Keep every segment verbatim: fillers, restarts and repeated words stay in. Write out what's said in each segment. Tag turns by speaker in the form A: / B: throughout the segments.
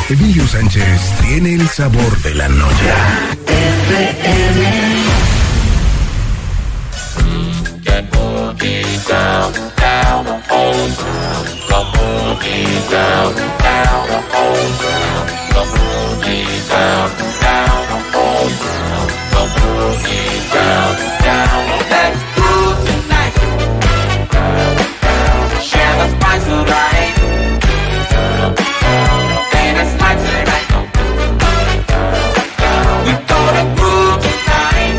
A: Emilio Sánchez tiene el sabor de la noche.
B: F M.
C: Get boogie down, down the home ground. The boogie down, down the home ground. The boogie down, down the home ground. The boogie down, down. Let's groove tonight. Share the spice of life. Dance like tonight. We gonna groove tonight.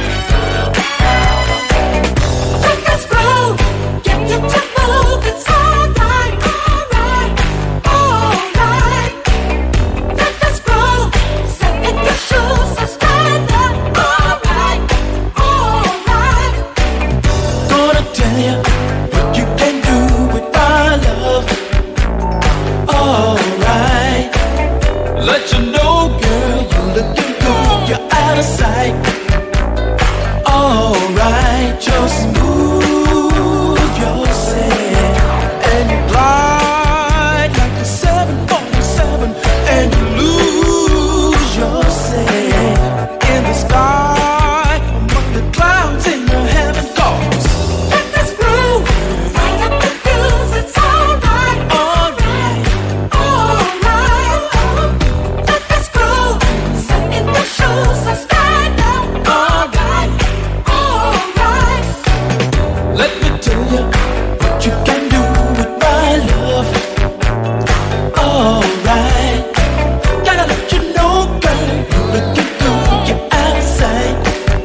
D: Let us groove, get you to move. It's alright, alright, alright. Let us groove, step in your shoes, so stand up. Alright, alright.
E: Gonna tell you what you can do with my love. Alright. Let you know, girl, you're looking good, you're out of sight. Alright, just move yourself and you glide like a seven forty-seven and you lose yourself in the sky among the clouds in the heaven cause.
D: Let us groove, light up the fuse. It's alright,
E: Alright,
D: alright. Let us groove, step in your shoes, so stand up. Alright, alright.
E: let me tell you what you can do with my love. Alright, gotta let you know, girl, you're looking good, you're out of sight.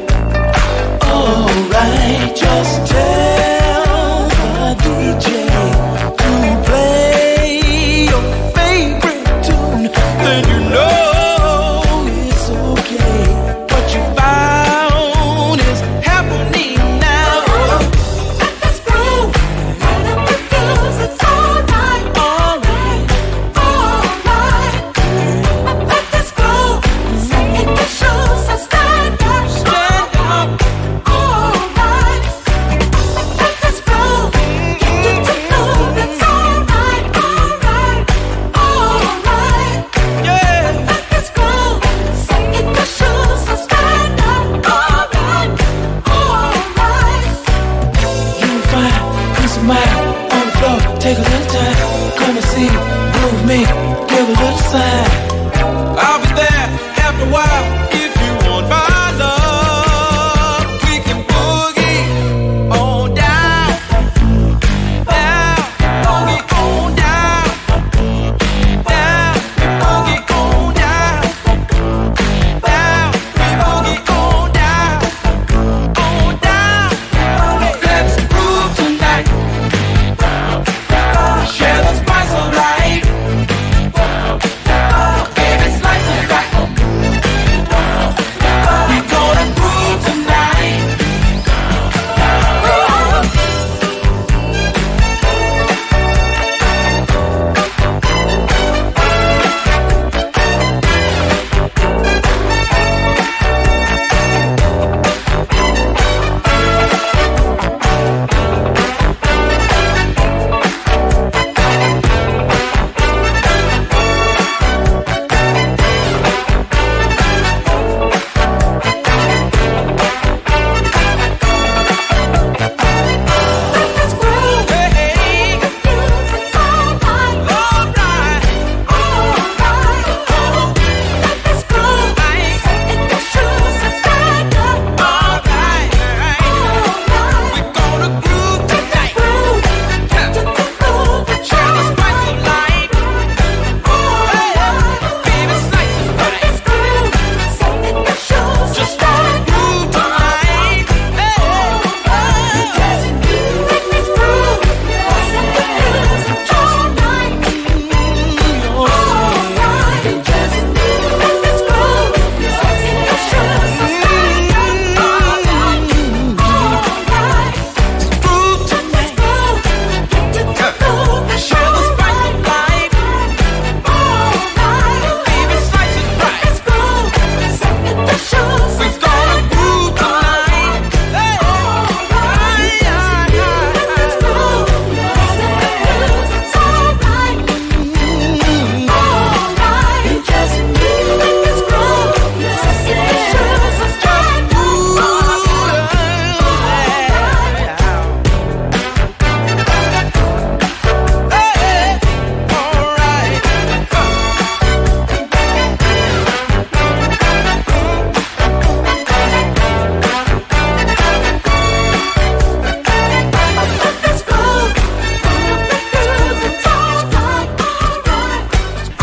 E: Alright, just tell the D J to play your favorite tune, then you know it's okay. What you found is happening now.
D: Let us groove, light up the fuse. It's alright, alright, alright. Let us groove, step in your shoes, so stand up.
E: Stand up.
D: Alright. Let us groove, get you to move. It's alright, alright, alright.
E: Yeah.
D: Let us groove, step in your shoes, so stand up. Alright, alright.
E: You find peace of mind on the floor. Take a little time, come and see, move me, give a little sign. I'll be there after a while if you want my love. We can boogie on down, down, boogie on down, down, boogie on down, down, boogie on down, on down.
C: Let's groove tonight. Share the spice of life.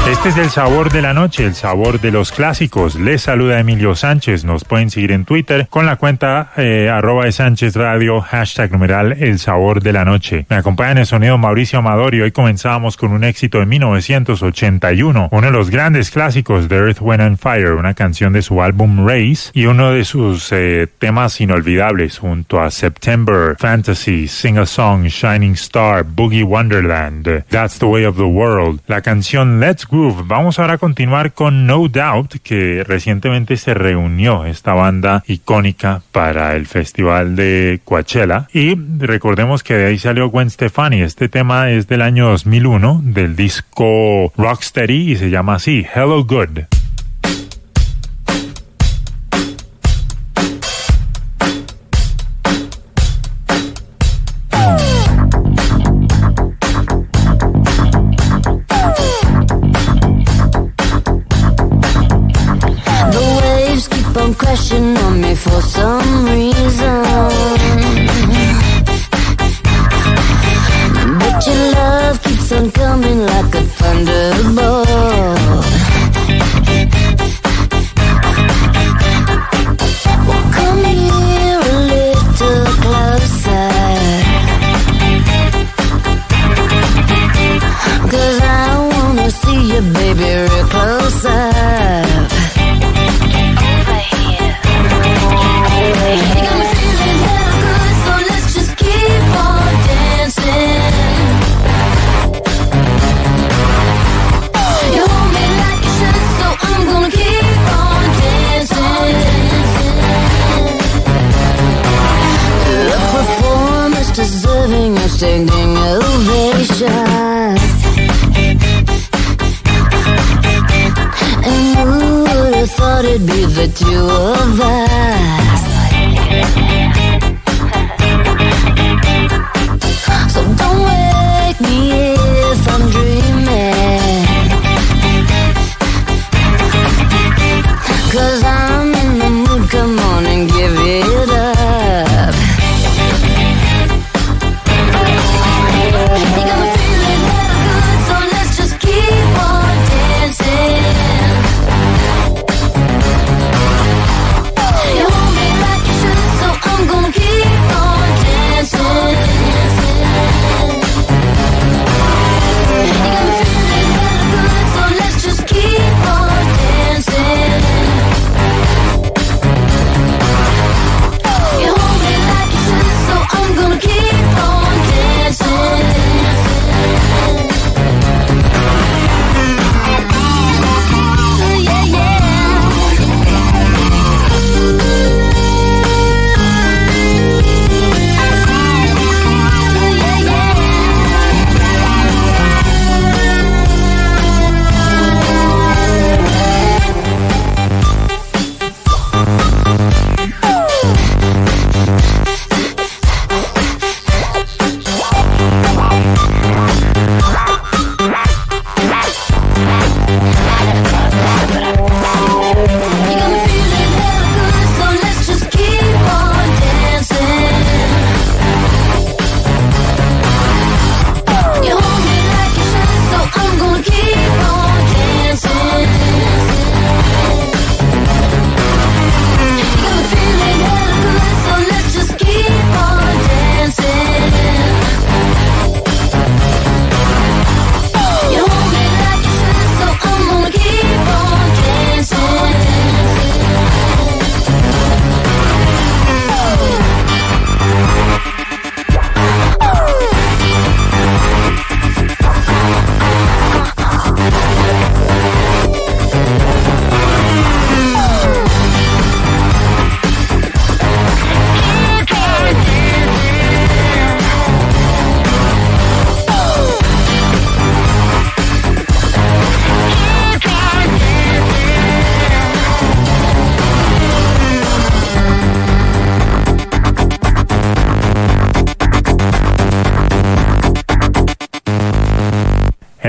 F: Este es el sabor de la noche, el sabor de los clásicos. Les saluda Emilio Sánchez. Nos pueden seguir en Twitter con la cuenta eh, arroba de Sánchez Radio, hashtag numeral el sabor de la noche. Me acompaña en el sonido Mauricio Amador y hoy comenzamos con un éxito de mil novecientos ochenta y uno, uno de los grandes clásicos de Earth, Wind and Fire, una canción de su álbum Race y uno de sus eh, temas inolvidables junto a September, Fantasy, Sing a Song, Shining Star, Boogie Wonderland, That's the Way of the World, la canción Let's Groove. Vamos ahora a continuar con No Doubt, que recientemente se reunió esta banda icónica para el festival de Coachella y recordemos que de ahí salió Gwen Stefani. Este tema es del año dos mil uno del disco Rocksteady y se llama así, Hello Good.
G: Crashing on me for some reason, but your love keeps on coming like a thunderbolt. Well, come here a little closer, 'cause I wanna see you, baby, real close up. Deserving of standing ovations, and who would have thought it'd be the two of us? So don't wake me if I'm dreaming, 'cause I'm in the mood, come on and give it up. You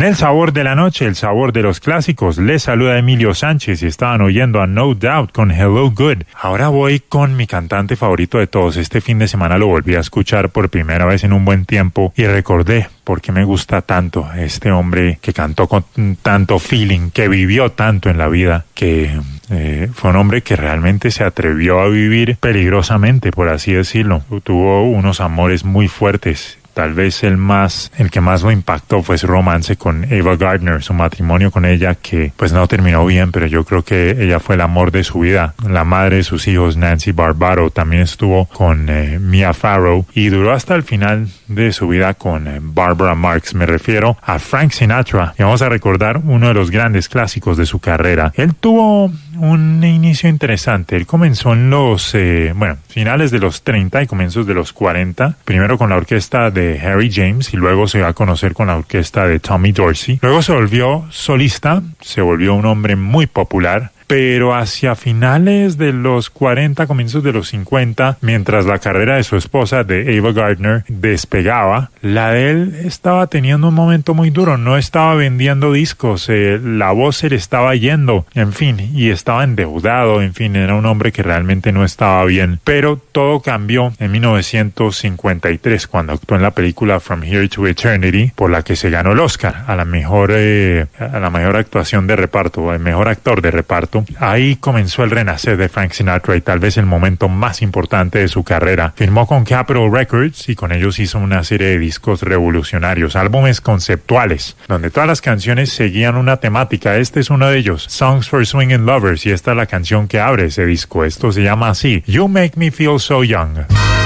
F: el sabor de la noche, el sabor de los clásicos, les saluda Emilio Sánchez y estaban oyendo a No Doubt con Hello Good. Ahora voy con mi cantante favorito de todos. Este fin de semana lo volví a escuchar por primera vez en un buen tiempo y recordé por qué me gusta tanto este hombre que cantó con tanto feeling, que vivió tanto en la vida, que eh, fue un hombre que realmente se atrevió a vivir peligrosamente, por así decirlo. Tuvo unos amores muy fuertes. Tal vez el más, el que más lo impactó fue su romance con Ava Gardner, su matrimonio con ella, que pues no terminó bien, pero yo creo que ella fue el amor de su vida. La madre de sus hijos, Nancy Barbaro, también estuvo con eh, Mia Farrow y duró hasta el final de su vida con eh, Barbara Marx. Me refiero a Frank Sinatra y vamos a recordar uno de los grandes clásicos de su carrera. Él tuvo un inicio interesante. Él comenzó en los, eh, bueno, finales de los treinta y comienzos de los cuarenta, primero con la orquesta de Harry James y luego se va a conocer con la orquesta de Tommy Dorsey. Luego se volvió solista, se volvió un hombre muy popular, pero hacia finales de los cuarenta, comienzos de los cincuenta, mientras la carrera de su esposa, de Ava Gardner, despegaba, la de él estaba teniendo un momento muy duro, no estaba vendiendo discos, eh, la voz se le estaba yendo, en fin, y estaba endeudado, en fin, era un hombre que realmente no estaba bien. Pero todo cambió en mil novecientos cincuenta y tres, cuando actuó en la película From Here to Eternity, por la que se ganó el Oscar a la mejor, eh, a la mejor actuación de reparto, al mejor actor de reparto. Ahí comenzó el renacer de Frank Sinatra y tal vez el momento más importante de su carrera. Firmó con Capitol Records y con ellos hizo una serie de discos revolucionarios, álbumes conceptuales, donde todas las canciones seguían una temática. Este es uno de ellos, Songs for Swingin' Lovers, y esta es la canción que abre ese disco. Esto se llama así, You Make Me Feel So Young.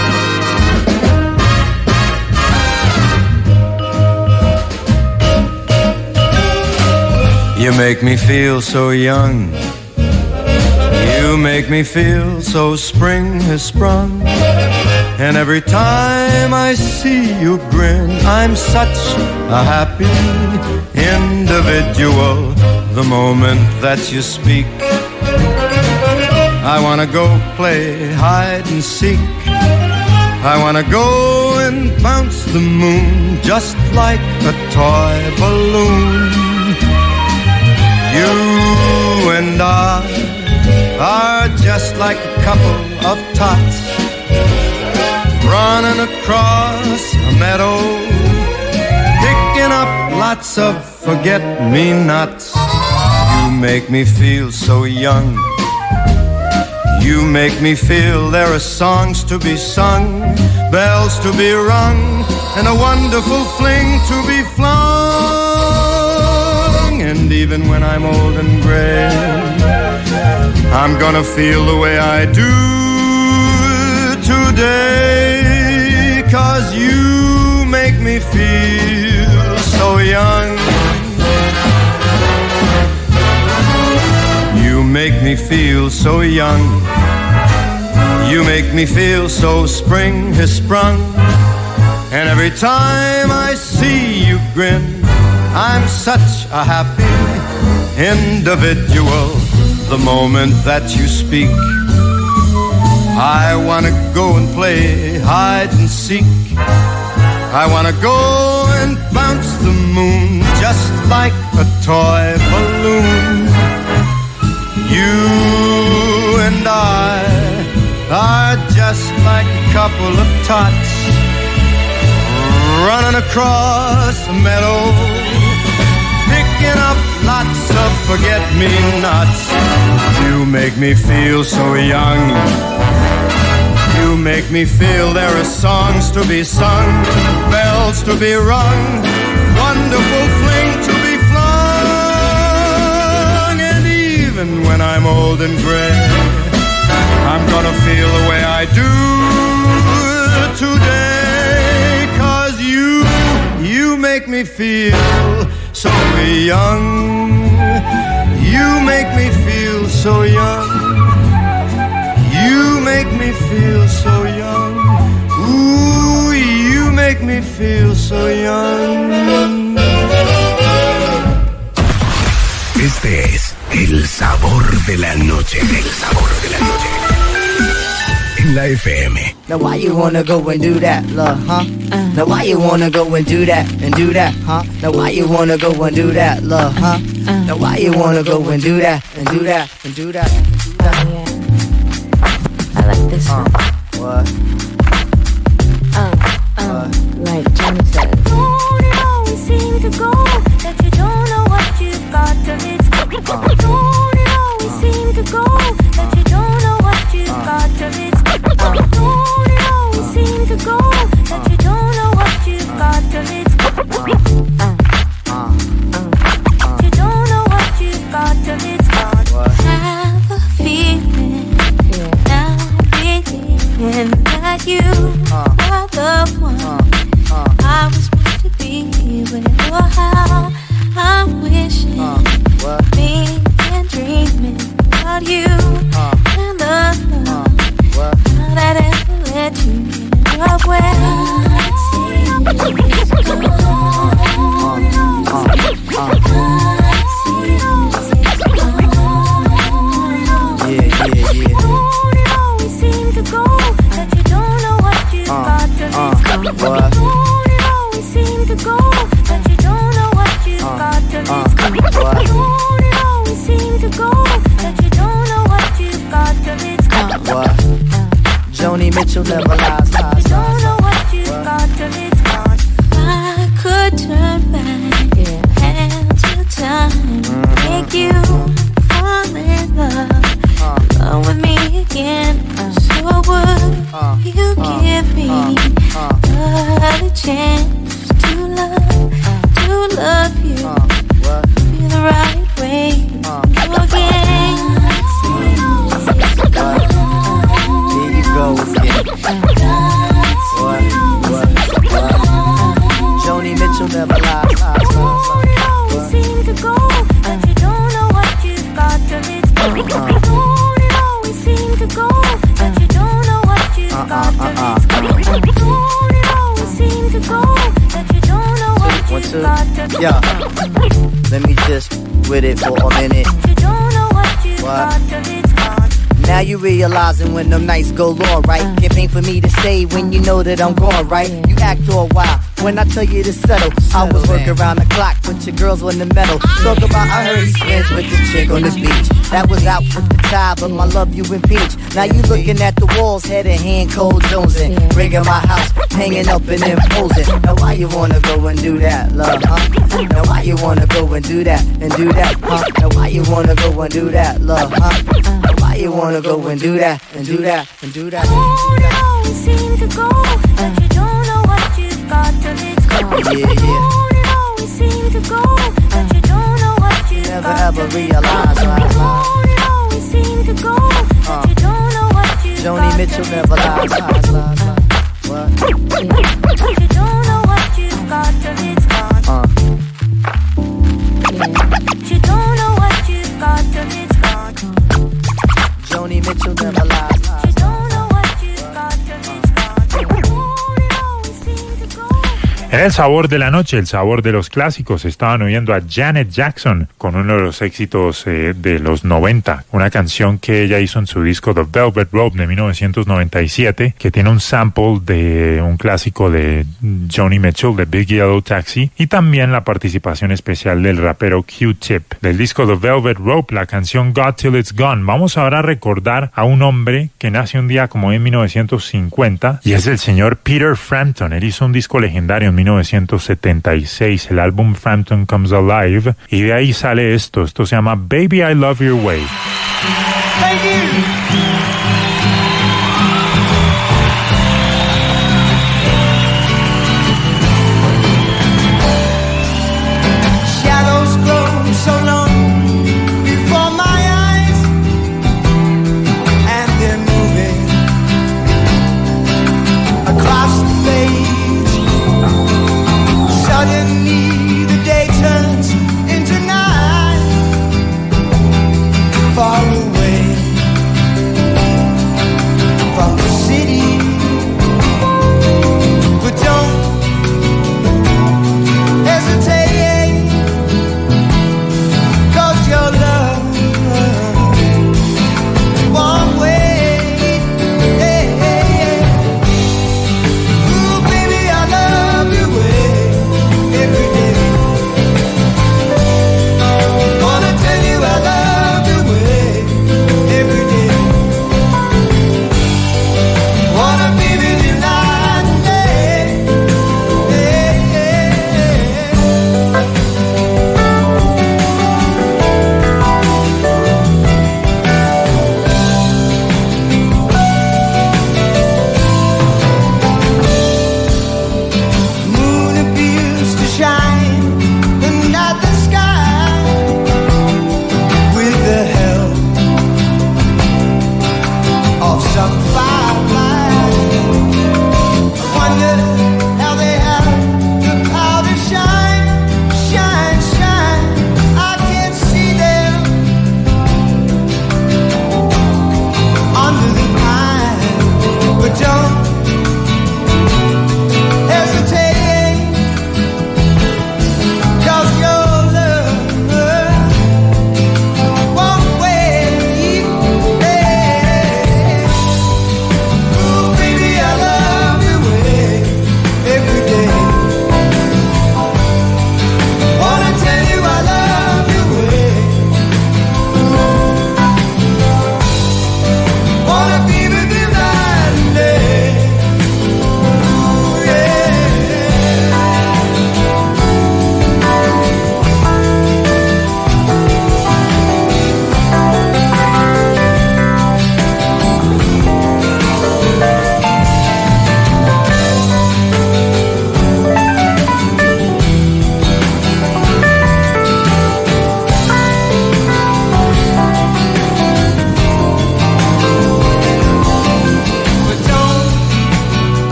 H: You make me feel so young. You make me feel so spring has sprung. And every time I see you grin, I'm such a happy individual. The moment that you speak, I wanna go play hide and seek. I wanna go and bounce the moon just like a toy balloon. You and I are just like a couple of tots running across a meadow, picking up lots of forget-me-nots. You make me feel so young. You make me feel there are songs to be sung, bells to be rung, and a wonderful fling to be flung. And even when I'm old and gray, I'm gonna feel the way I do today, 'cause you make me feel so young. You make me feel so young. You make me feel so spring has sprung. And every time I see you grin, I'm such a happy individual. The moment that you speak, I wanna go and play hide and seek. I wanna go and bounce the moon just like a toy balloon. You and I are just like a couple of tots running across a meadow, picking up lots of forget-me-nots. You make me feel so young. You make me feel there are songs to be sung, bells to be rung, wonderful fling to be flung. And even when I'm old and gray, I'm gonna feel the way I do today, 'cause you, you make me feel so young. You make me feel so young. You make me feel so young. Ooh, you make me feel so young.
A: Este es el sabor de la noche. El sabor de la noche. en la F M.
I: Now why you wanna go and do that, love, huh? Uh, now why you wanna go and do that and do that, huh? Now why you wanna go and do that, love, huh? Uh, now why you wanna go and do that and do that and do that and do that?
J: Oh, yeah. I like this
I: uh,
J: one.
I: What?
J: Um, um,
I: what?
J: Like Johnny said.
D: Don't it always seem to go that you don't know what you've got till it's gone?
I: Uh,
D: Don't it always
I: uh,
D: seem to go that you don't know what you've
I: uh,
D: got till it's gone? Don't it always
I: uh,
D: seem to go that you don't know what you've
I: uh,
D: got till it's gone?
I: uh, uh, uh,
D: You don't know what you've got till it's gone.
I: what?
D: Have a feeling,
J: Yeah.
D: now believing that you
I: Uh,
D: are the one
I: uh, uh,
D: I was meant to be with. Oh, how I'm wishing,
I: uh, what?
D: thinking, dreaming about you
I: Uh,
D: and the love
I: uh, what?
D: that ever let you get away.
I: Uh, uh, uh, yeah, yeah, yeah.
D: Don't it always seem to go that you don't know what you've
I: Uh,
D: got till
I: uh,
D: it's gone?
I: what?
D: Don't it always seem to go that you don't know what you've
I: Uh,
D: got till
I: uh,
D: it's gone?
I: what?
D: Don't it always seem to go that you don't know what you've got till it's gone?
I: What? Joni Mitchell never lies, lies,
D: You don't
I: lies.
D: know what you've
I: What?
D: got till it's gone. If I could turn back
J: Yeah.
D: and to time, make you fall in love.
I: Uh,
D: Come with me again, so would
I: uh,
D: you
I: uh,
D: give me
I: uh, uh,
D: another chance to love, to love you,
I: uh, what?
D: be the right way
I: Uh,
D: again.
I: what? Here you go again. What? What? What? Joni Mitchell never lies, lies, lies,
D: Don't it always
I: lies.
D: seem to go that you don't know what you've got till it's gone?
I: Uh,
D: Don't it always seem to go that you don't know what you've
I: Uh,
D: got
I: uh,
D: till
I: uh,
D: it's
I: uh,
D: gone? Don't it always seem to go that you don't know what
I: One,
D: you've
I: two.
D: got till
I: Yeah. Let me just with it for a minute.
D: You don't know what you've
I: What?
D: got till it's gone.
I: Now you realizing when them nights go long, right? Can't pay for me to stay when you know that I'm gone, right? You act all wild when I tell you to settle. I was working around the clock, but your girls were in the middle. Talk about I heard he's friends with the chick on the beach. That was out with the tie, but my love you impeach. Now you looking at the walls, head in hand, cold jonesing. Rigging my house, hanging up and imposing. Now why you wanna go and do that, love, huh? Now why you wanna go and do that and do that, huh? Now why you wanna go and do that, love, huh? Now why you wanna go and do that and do that and do that?
D: Don't it always seem to go that you don't know what you've got till it's gone?
I: Yeah, yeah.
D: Don't it always seem to go that you don't know what you've
I: Never
D: got
I: ever
D: till it's
I: realize,
D: gone?
I: lies, lies.
D: Don't it always seem to go that you don't know what you've
I: Joni
D: got
I: Mitchell
D: till
I: never
D: it's
I: lies,
D: gone?
I: lies, lies, lies. What?
D: You don't know what you've got till it's gone.
I: Uh,
D: You don't know what you've got till it's gone.
I: Joni Mitchell never lies,
D: You
I: lies.
D: don't know what you've got till it's gone. Don't it always seem to go.
F: En el sabor de la noche, el sabor de los clásicos, estaban oyendo a Janet Jackson con uno de los éxitos eh, de los noventa, una canción que ella hizo en su disco The Velvet Rope de mil novecientos noventa y siete, que tiene un sample de un clásico de Joni Mitchell, de Big Yellow Taxi, y también la participación especial del rapero Q-Tip. Del disco The Velvet Rope, la canción Got Till It's Gone. Vamos ahora a recordar a un hombre que nace un día como en mil novecientos cincuenta, y es el señor Peter Frampton. Él hizo un disco legendario en mil novecientos setenta y seis, el álbum Frampton Comes Alive, y de ahí sale esto. Esto se llama Baby I Love Your Way.
I: Thank you. Shadows grow so long before my eyes, and they're moving across the page. Suddenly the day turns into night, far away.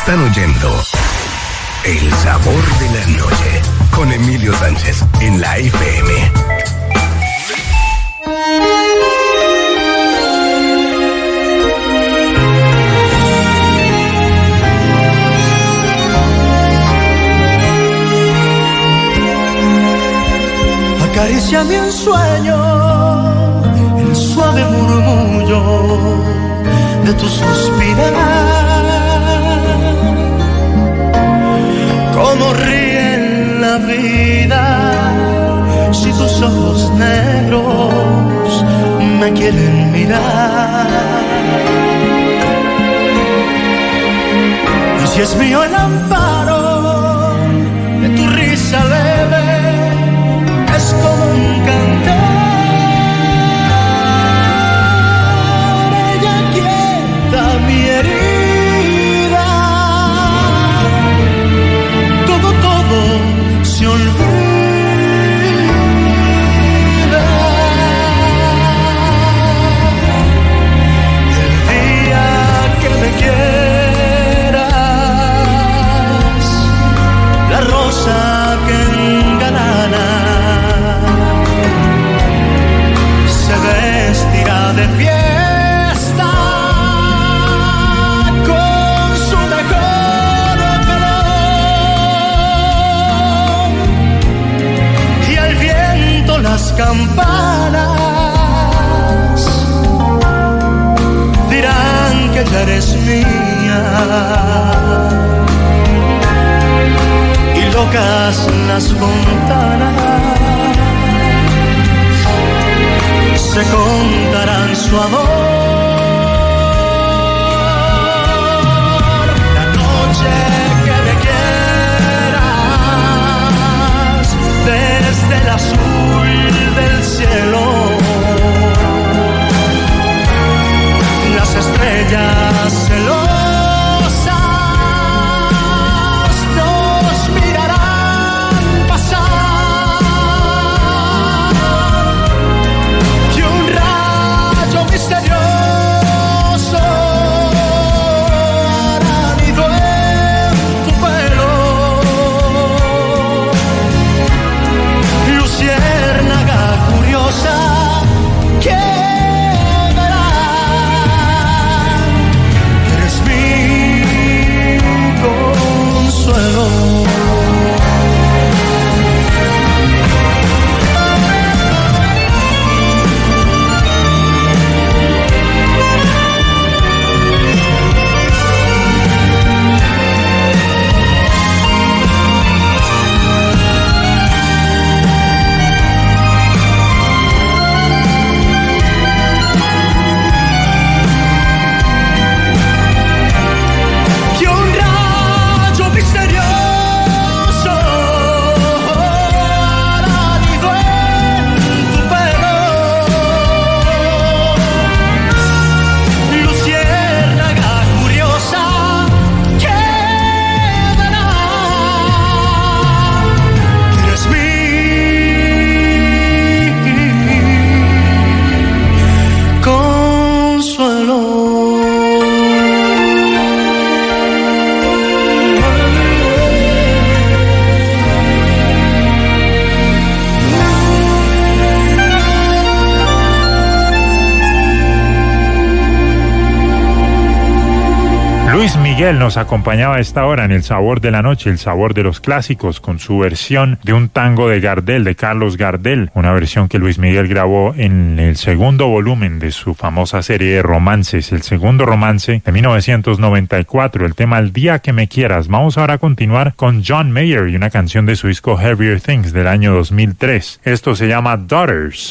A: Están oyendo El Sabor de la Noche con Emilio Sánchez en la F M.
K: Acaríciame en sueño el suave murmullo de tu suspirar. Cómo ríe la vida si tus ojos negros me quieren mirar. Y si es mío el amparo de tu risa leve, es como un cantar, ella quieta mi herida, todo, todo se olvida. El día que me quieras, la rosa que engalana se vestirá de fiesta con su mejor color, y al viento las campanas dirán que ya eres mía, y locas las fontanas se contarán su amor. La noche que me quieras, desde el azul del cielo, las estrellas celosas nos mirarán pasar. Misterioso hará nido en tu pelo, luciérnaga curiosa que verá, eres mi consuelo.
F: Luis Miguel nos acompañaba a esta hora en El Sabor de la Noche, el sabor de los clásicos, con su versión de un tango de Gardel, de Carlos Gardel, una versión que Luis Miguel grabó en el segundo volumen de su famosa serie de romances, el segundo romance de mil novecientos noventa y cuatro, el tema El Día que Me Quieras. Vamos ahora a continuar con John Mayer y una canción de su disco Heavier Things del año dos mil tres. Esto se llama Daughters.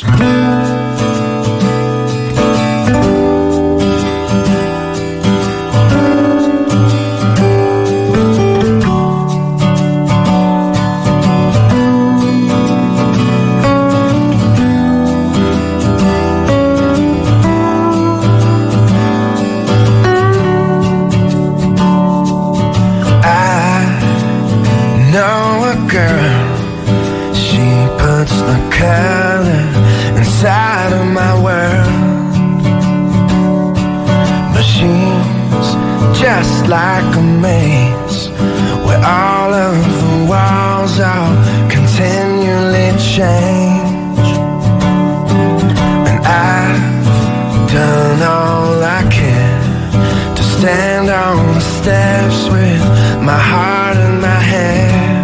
L: just like a maze, where all of the walls are continually change. And I've done all I can to stand on the steps with my heart in my hand.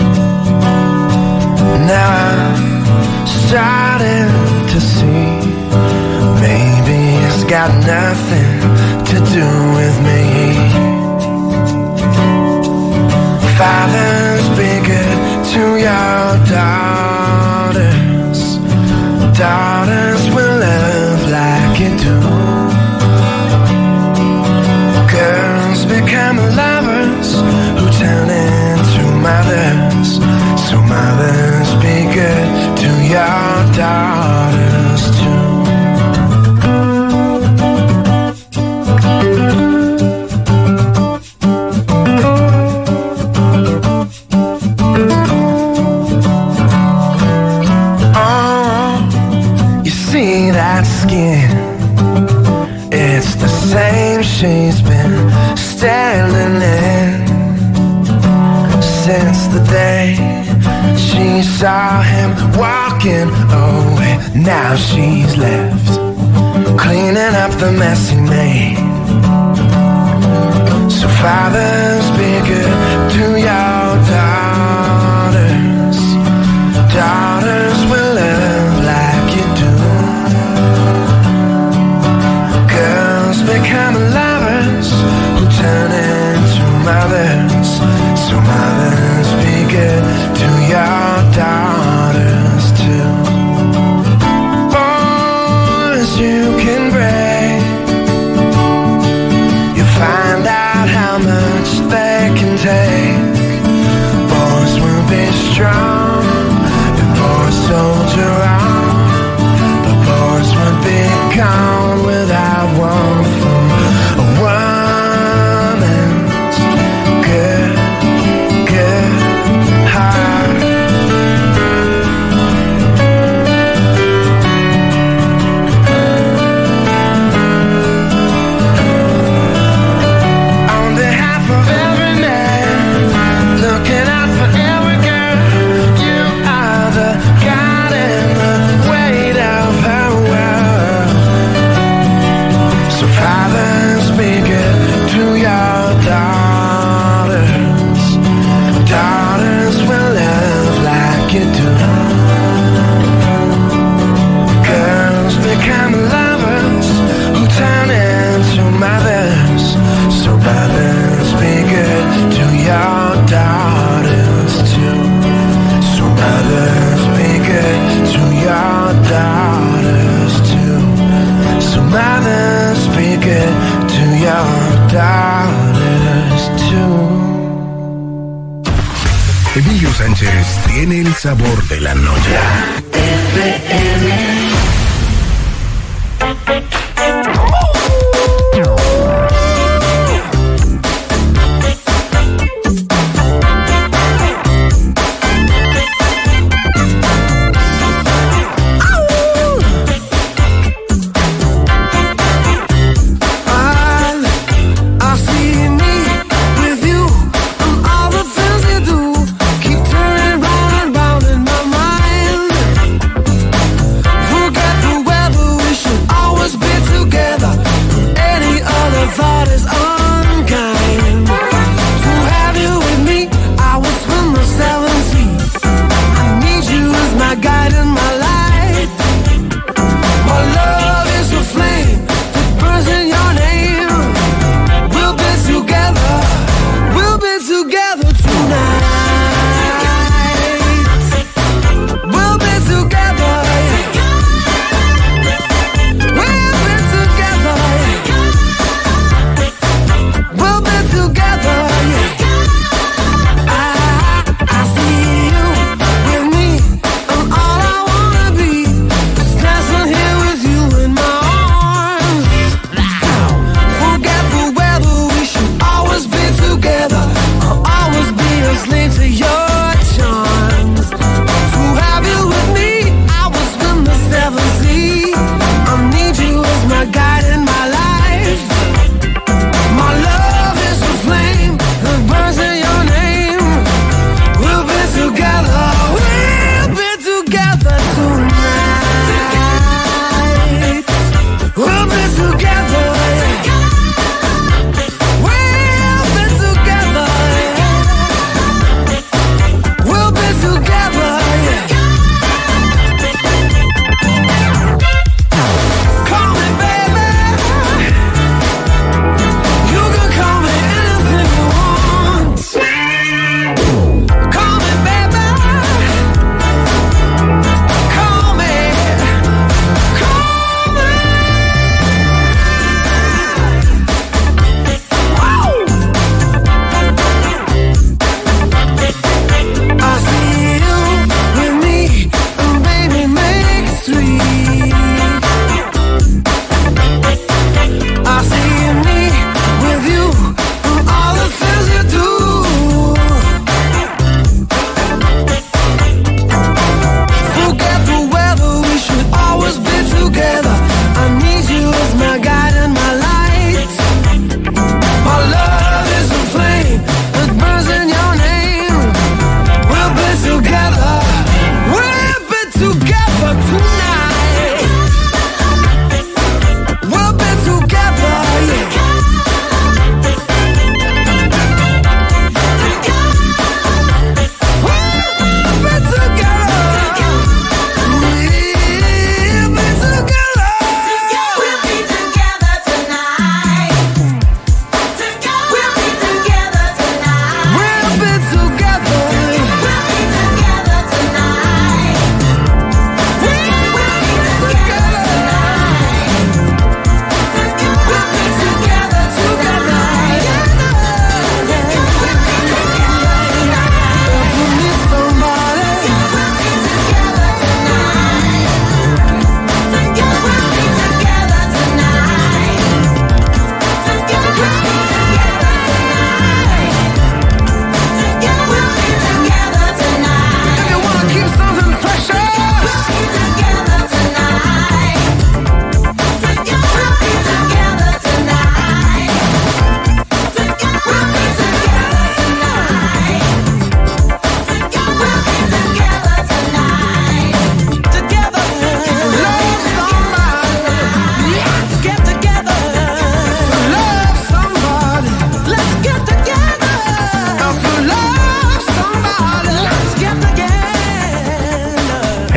L: Now I'm starting to see, maybe it's got nothing to do with me. Fathers, be good to your daughters. Daughters will love like you do. Girls become lovers who turn into mothers. So mothers, be good to your daughters too. It's the same she's been standing in since the day she saw him walking away. Now she's left cleaning up the mess he made. So fathers, be good to your daughters. Daughters will love like you do. Become lovers who turn into mothers. So mothers, be good to your daughters too. Boys you can break, you find out how much they can take. Boys will be strong, and boys soldier on. The boys will be gone without one.
A: Emilio Sánchez tiene el sabor de la noche.
B: F M.
K: Keep turning round and round in my mind.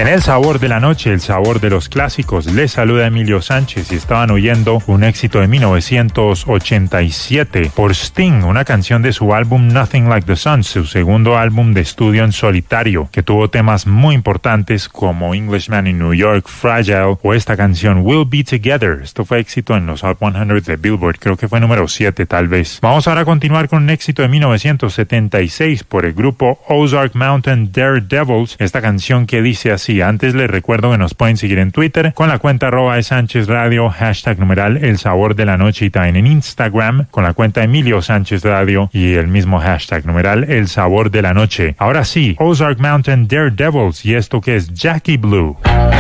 F: El sabor de la noche, el sabor de los clásicos. Les saluda Emilio Sánchez y estaban oyendo un éxito de mil novecientos ochenta y siete por Sting, una canción de su álbum Nothing Like the Sun, su segundo álbum de estudio en solitario, que tuvo temas muy importantes como Englishman in New York, Fragile o esta canción We'll Be Together. Esto fue éxito en los Hot cien de Billboard, creo que fue número siete tal vez. Vamos ahora a continuar con un éxito de mil novecientos setenta y seis por el grupo Ozark Mountain Daredevils, esta canción que dice así. Antes les recuerdo que nos pueden seguir en Twitter con la cuenta arroba de Sánchez Radio, hashtag numeral El Sabor de la Noche, y también en Instagram con la cuenta Emilio Sánchez Radio y el mismo hashtag numeral El Sabor de la Noche. Ahora sí, Ozark Mountain Daredevils y esto que es Jackie Blue.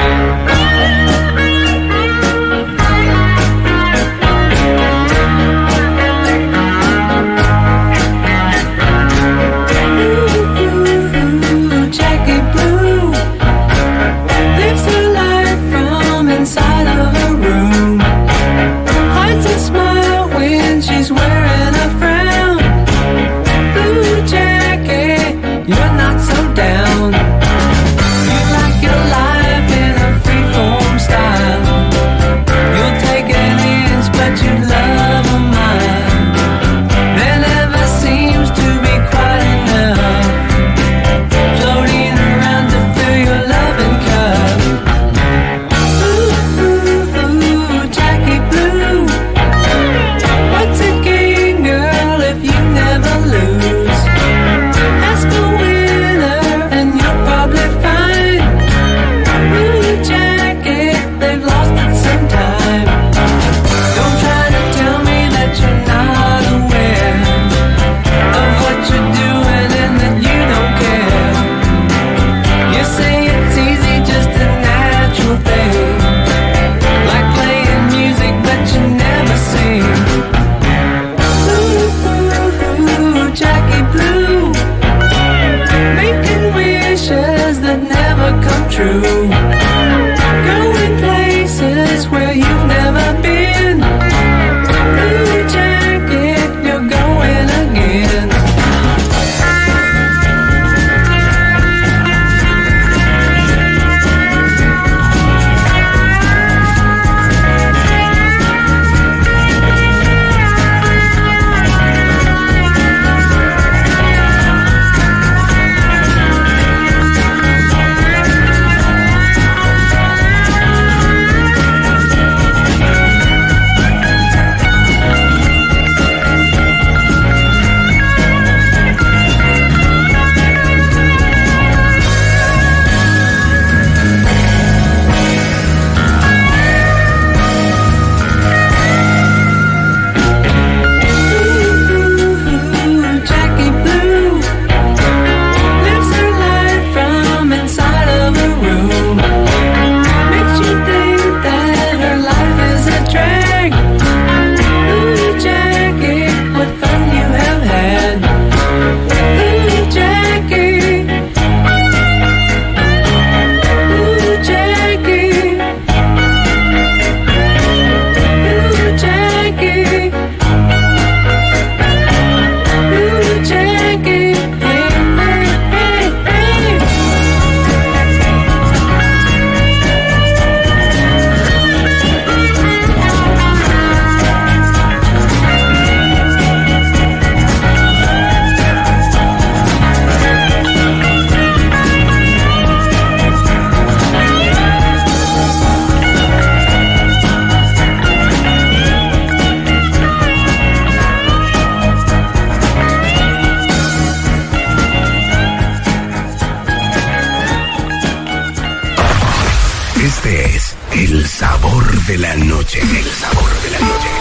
A: Este es El Sabor de la Noche. El Sabor de la Noche.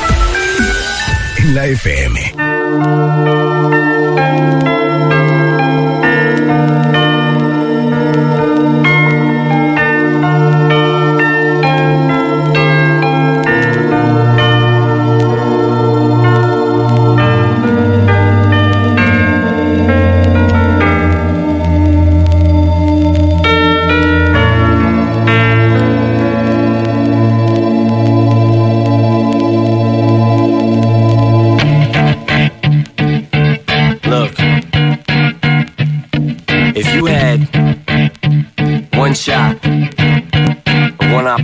A: En la F M.
M: Look.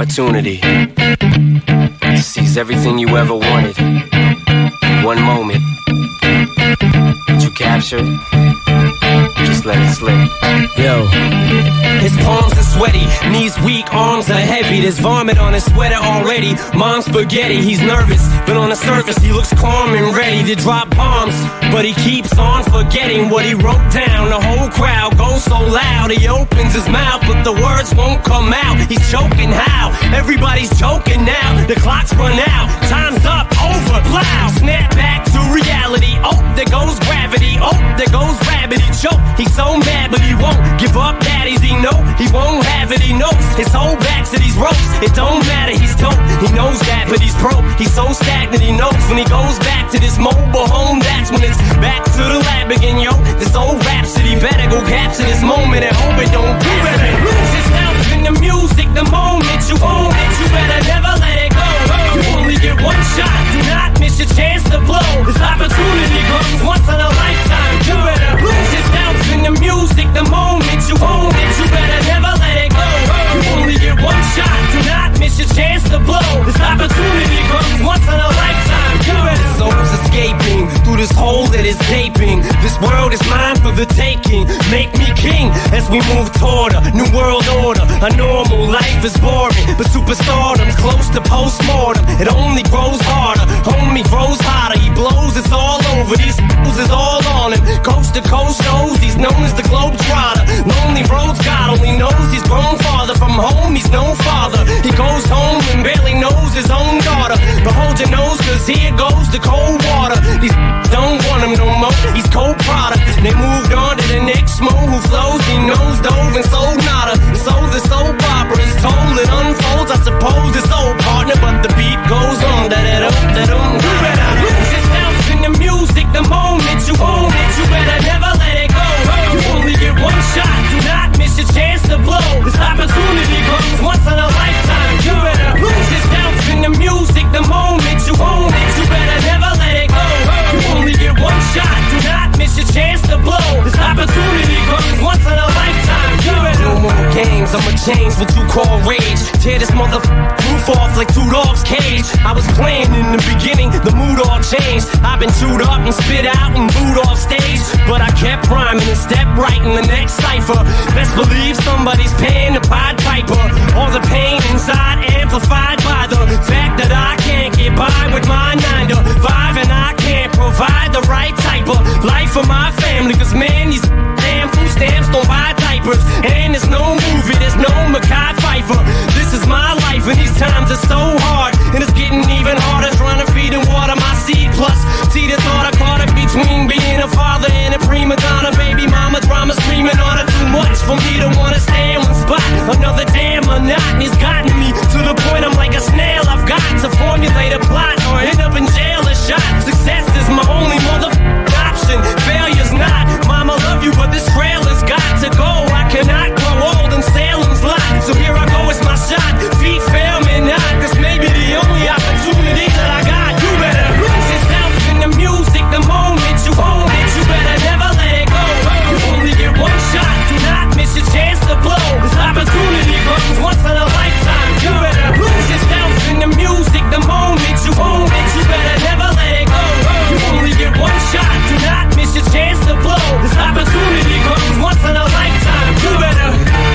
M: opportunity. Seize everything you ever wanted. One moment. Did you capture it? Just let it slip. Yo. His palms are sweaty, knees weak, arms are heavy. There's vomit on his sweater already. Mom's spaghetti, he's nervous, but on the surface he looks calm and ready to drop bombs. But he keeps on forgetting what he wrote down. The whole crowd goes so loud, he opens his mouth, but the words won't come out. He's choking how? Everybody's joking now. The clock's run out, time's up, over, plow. Snap back to reality. Oh, there goes gravity. Oh, there goes rabbit. He choke. He's so mad, but he won't give up. Daddies, he know he won't have it. He knows his whole back to these ropes. It don't matter. He's dope. He knows that, but he's broke. He's so stagnant. He knows when he goes back to this mobile home. That's when it's back to the lab again, yo. This old rhapsody better go capture this moment and hope it don't do it. Lose yourself in the music. The moment you own it, you better never let it go. You only get one shot. Do not miss your chance to blow. This opportunity comes once in a lifetime. You better lose yourself in the music. The moment you own it, you better never let it go. You only get one shot. Do not miss your chance to blow. This opportunity comes once in a lifetime. You better. Soul's escaping through this hole that is gaping. This world is mine for the taking. Make me king as we move toward a new world order. A normal life is boring, but superstardom's close to postmortem. It only grows harder. Homie grows hotter. He blows. It's all over. These fools is all on him. Coast to coast shows. He's known as the Globetrotter. Lonely roads. God only knows he's grown farther from home. He's no father. He goes home and barely knows his own daughter. But hold your nose, cause here goes the cold water. These don't want him no more. He's cold product. They moved on to the next mo who flows. He knows dove and sold nada. So the soap opera is told. It unfolds. I suppose it's old partner, but the beat goes on. Da da da da da. You better lose yourself in the music. The moment you own it, you better never let it go. You only get one shot. Do not miss your chance to blow. This opportunity comes once in a lifetime. You better lose yourself in the music. The moment you own it, you better never let it go. You only get one shot. Do not miss your chance to blow. This opportunity comes once in a lifetime. You better. No more games. I'ma change what you call rage. Tear this motherfucker roof off like two dogs' cage. I was playing in the beginning, the mood all changed. I've been chewed up and spit out and booed off stage, but I kept rhyming and stepped right in the next cipher. Best believe somebody's paying the Pied Piper. All the pain inside amplified by the fact that I can't get by with my nine to five, and I can't provide the right type of life for my family. Cause man, these damn food stamps don't buy diapers, and there's no movie, there's no Mackay Pfeiffer. This is my life, and these times are so hard, and it's getting even harder trying to feed and water my seed. Plus, see the thought I caught it between being a father and a prima donna. Baby mama drama screaming on her too much for me to wanna stay in one spot. Another damn monotony's gotten me to the point I'm like a snail. I've got to formulate a plot or end up in jail or shot. Success is my only motherfucking option. Failure's not. Mama love you, but this trail has got to go. I cannot grow old in Salem's lot. So here I go, it's my shot. Feet fail me not. This may be the only opportunity that I got. You better lose yourself in the music. The moment you own it, you better never let it go. You only get one shot. Do not miss your chance to blow. This opportunity comes once in a lifetime. You better lose yourself in the music. The moment you own it, you better never let it go. You only get one shot. Do not miss your chance to blow. This opportunity comes once in a lifetime. You better.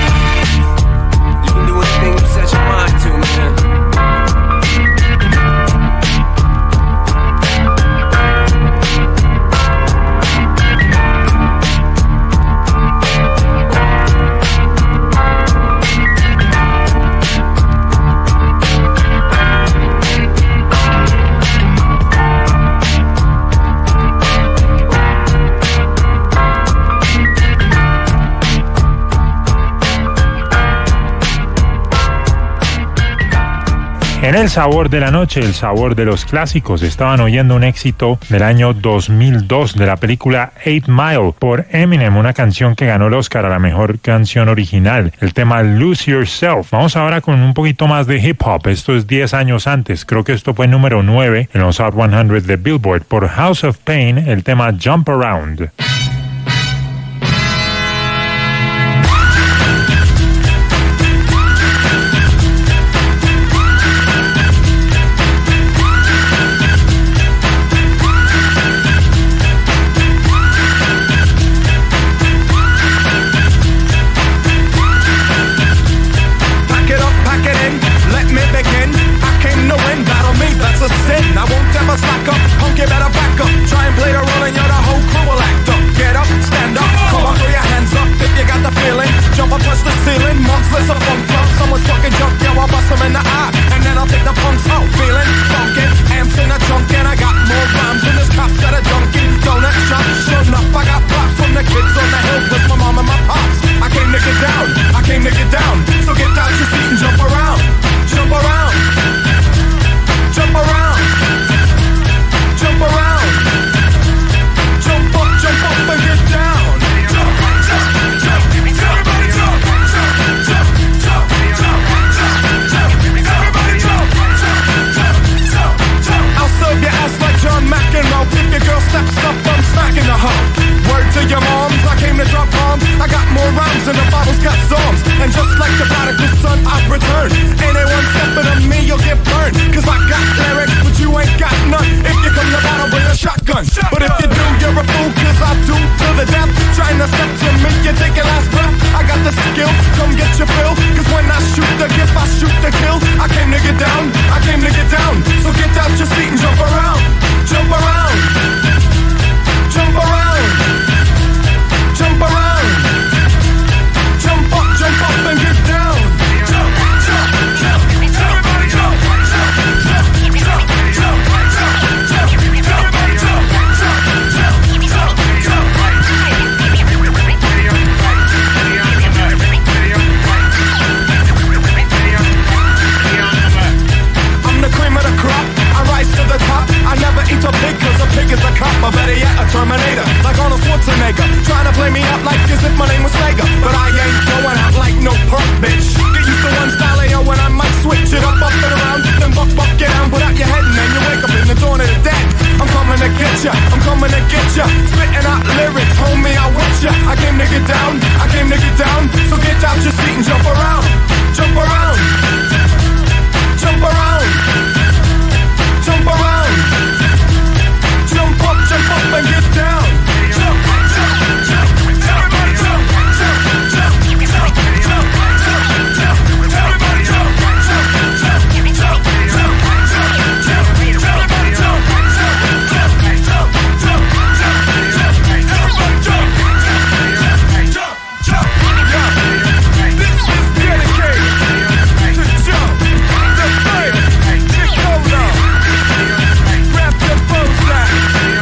M: You can do anything you set your mind to, man.
F: En el sabor de la noche, el sabor de los clásicos, estaban oyendo un éxito del año dos mil dos de la película Eight Mile por Eminem, una canción que ganó el Oscar a la mejor canción original, el tema Lose Yourself. Vamos ahora con un poquito más de hip hop. Esto es diez años antes, creo que esto fue número nueve en los Hot cien de Billboard. Por House of Pain, el tema Jump Around.
L: eat a pig cause a pig is a cop, or better yet a Terminator, like Arnold Schwarzenegger, trying to play me out like as if my name was Sega, but I ain't going out like no perk, bitch. Get used to one style, yo, when I might switch it up, up and around, then buck, buck, get down, put out your head and then you wake up in the dawn of the dead. I'm coming to get ya, I'm coming to get ya, spitting out lyrics, homie, I with ya. I came to get down, I came to get down, so get out your seat and jump around, jump around, jump around, jump around, jump up, jump up and get down, jump, jump, jump, everybody jump, jump, jump, jump, jump, jump, jump, everybody jump, jump, jump, jump, jump, jump, jump, everybody jump, jump, jump, jump, jump, jump, everybody jump, jump, jump, jump, yeah. This is dedicated to jump, the fire, get cold up, grab your bullseye.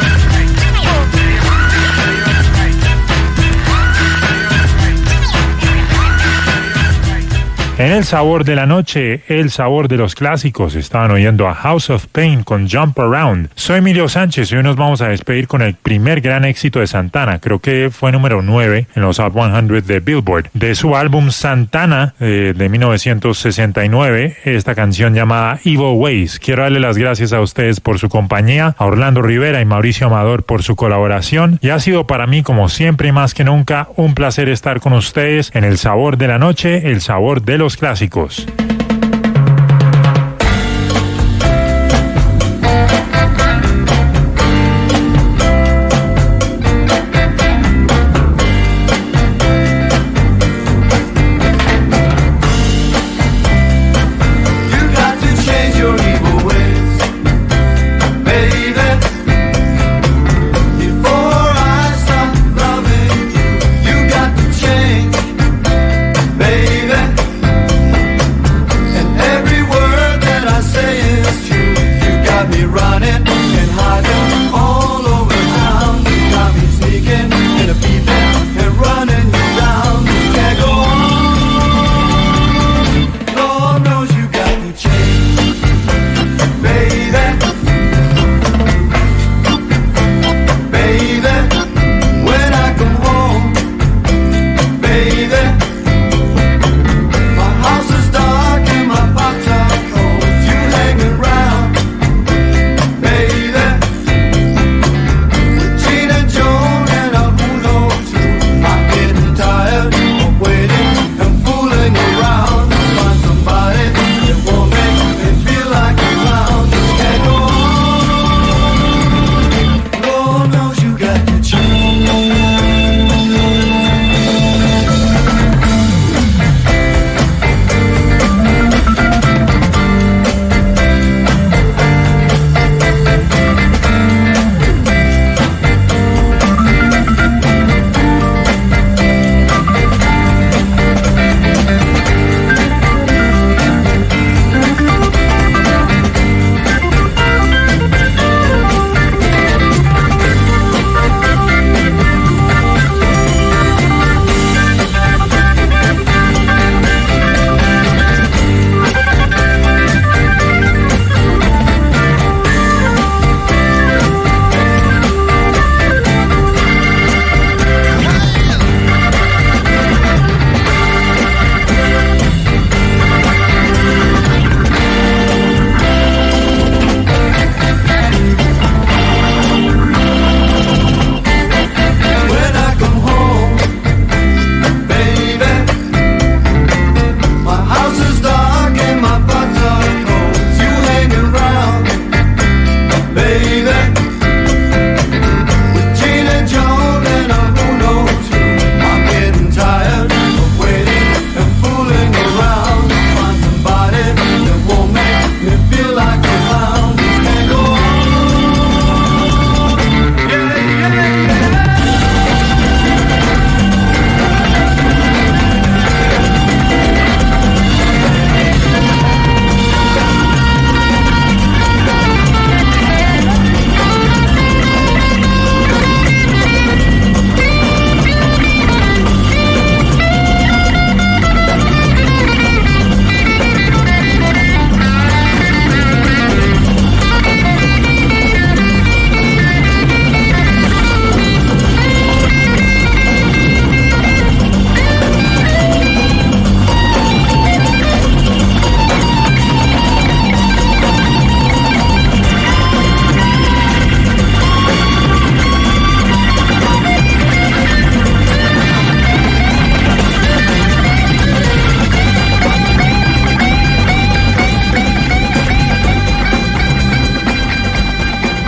F: En el sabor de la noche, el sabor de los clásicos, estaban oyendo a House of Pain con Jump Around. Soy Emilio Sánchez y hoy nos vamos a despedir con el primer gran éxito de Santana. Creo que fue número nueve en los Hot cien de Billboard. De su álbum Santana eh, de mil novecientos sesenta y nueve, esta canción llamada Evil Ways. Quiero darle las gracias a ustedes por su compañía, a Orlando Rivera y Mauricio Amador por su colaboración. Y ha sido para mí, como siempre y más que nunca, un placer estar con ustedes en el sabor de la noche, el sabor de los clásicos.